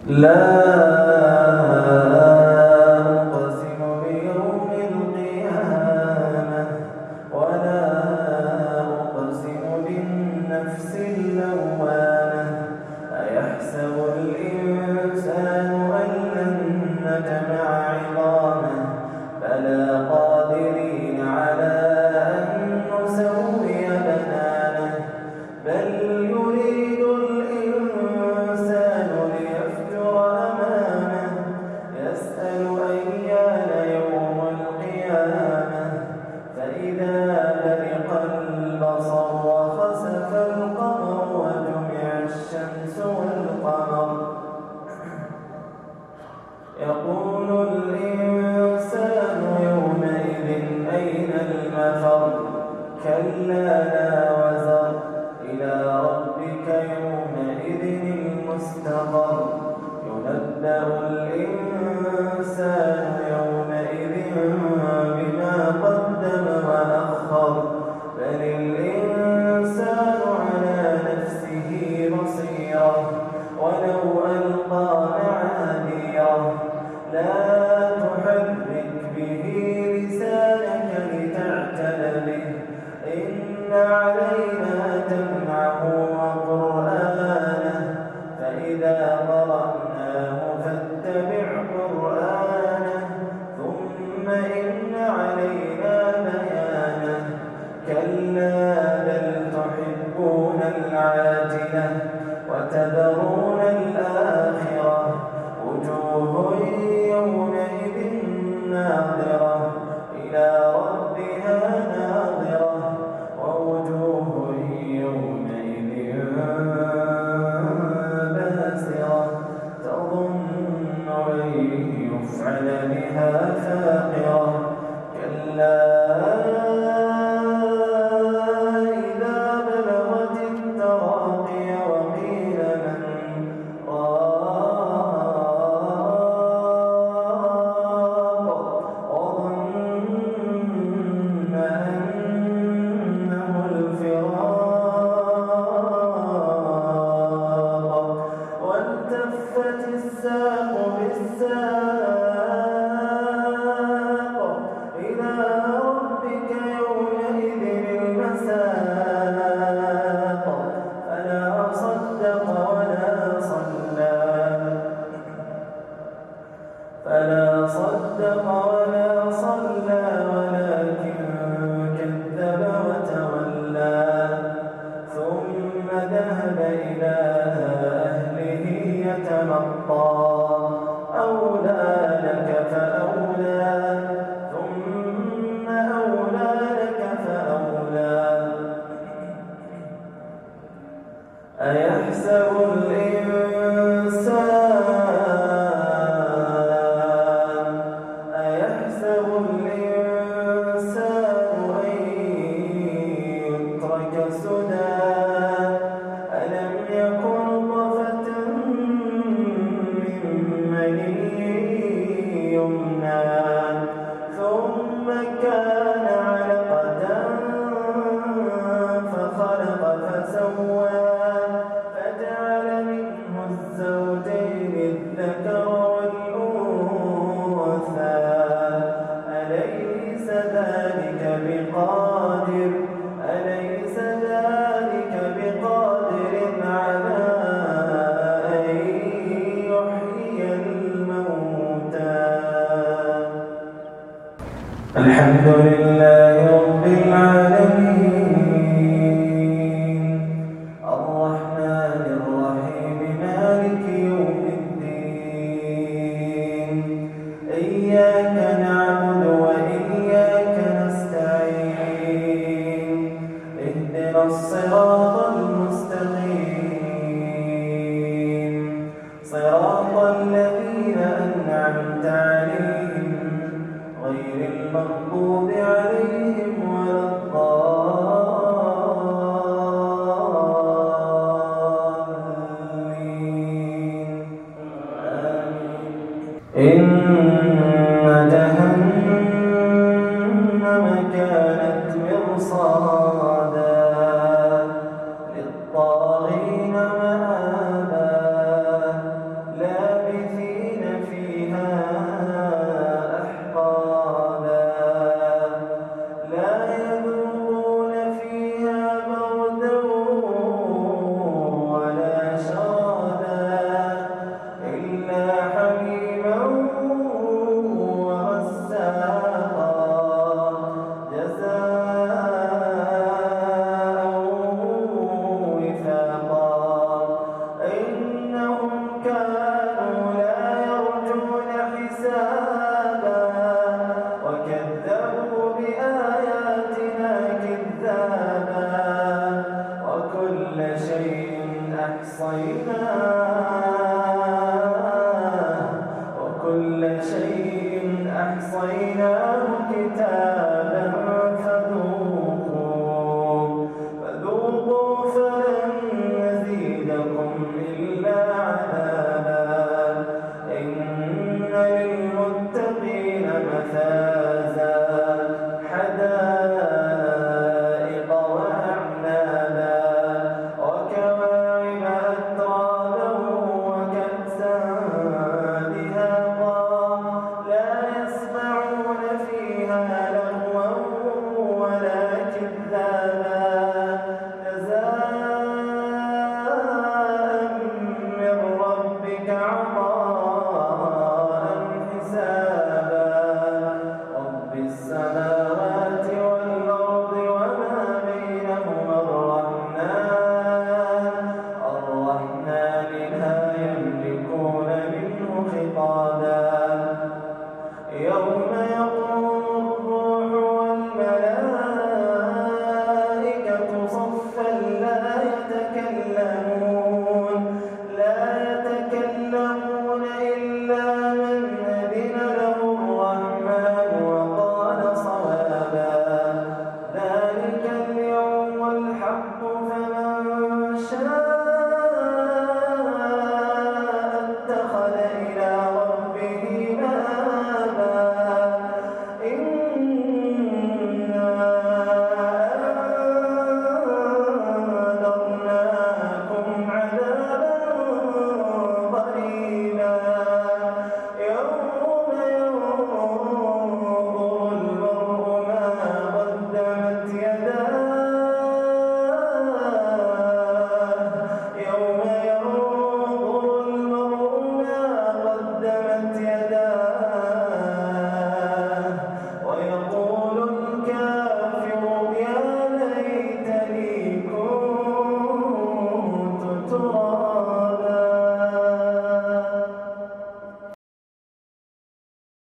لا أقسم بيوم القيامة ولا أقسم بالنفس اللوامة أيحسب الإنسان أن لن نجمع عظامه بلى قادرين على أن نسوي بنانه بل يريد الإنسان ليفجر أمامه يسأل أيان يوم القيامة فإذا برق البصر وخسف القمر وجمع الشمس والقمر يقول الإنسان يومئذ أين المفر كلا لا وزر إلى ربك يومئذ المستقر ينبأ الإنسان يومئذ بما قدم وأخر بل الإنسان على نفسه بصيرة ولو ألقى معاذيره لا تحرك به لسانك لتعتل به إن علينا جمعه وقرآنه فإذا قرأناه فاتبع قرآنه ثم إن علينا بيانه كلا بل تحبون العاجلة وتذرون الآخرة وجوه يومئذ ناظرة إلى ربها ناظرة ووجوه يومئذ باسرة تظن أن يفعل بها فاقرة كلا إذا بلغت التراقي وقيل من راق وظن أنه الفراق والتفت الساق بالساق إلى ربك يومئذ المساق فلا صدق ولا صلى ولكن كذب وتولى ثم ذهب إلى أهله يتمطى أولى لك فأولى ثم أولى لك فأولى أيحسب الإنسان أن يترك سدى ألم يكن نطفة من مني يمنى ثم كان علقة فخلق فسوى فجعل منه الزوجين الذكر والأنثى أليس ذلك بقادر على أن يحيي الموتى الحمد لله رب العالمين الرحمن الرحيم مالك يوم الدين إياك نعبد وإياك نستعين اهدنا الصراط المستقيم صراط الذين أنعمت عليهم غير المغضوب عليهم ولا الضالين آمين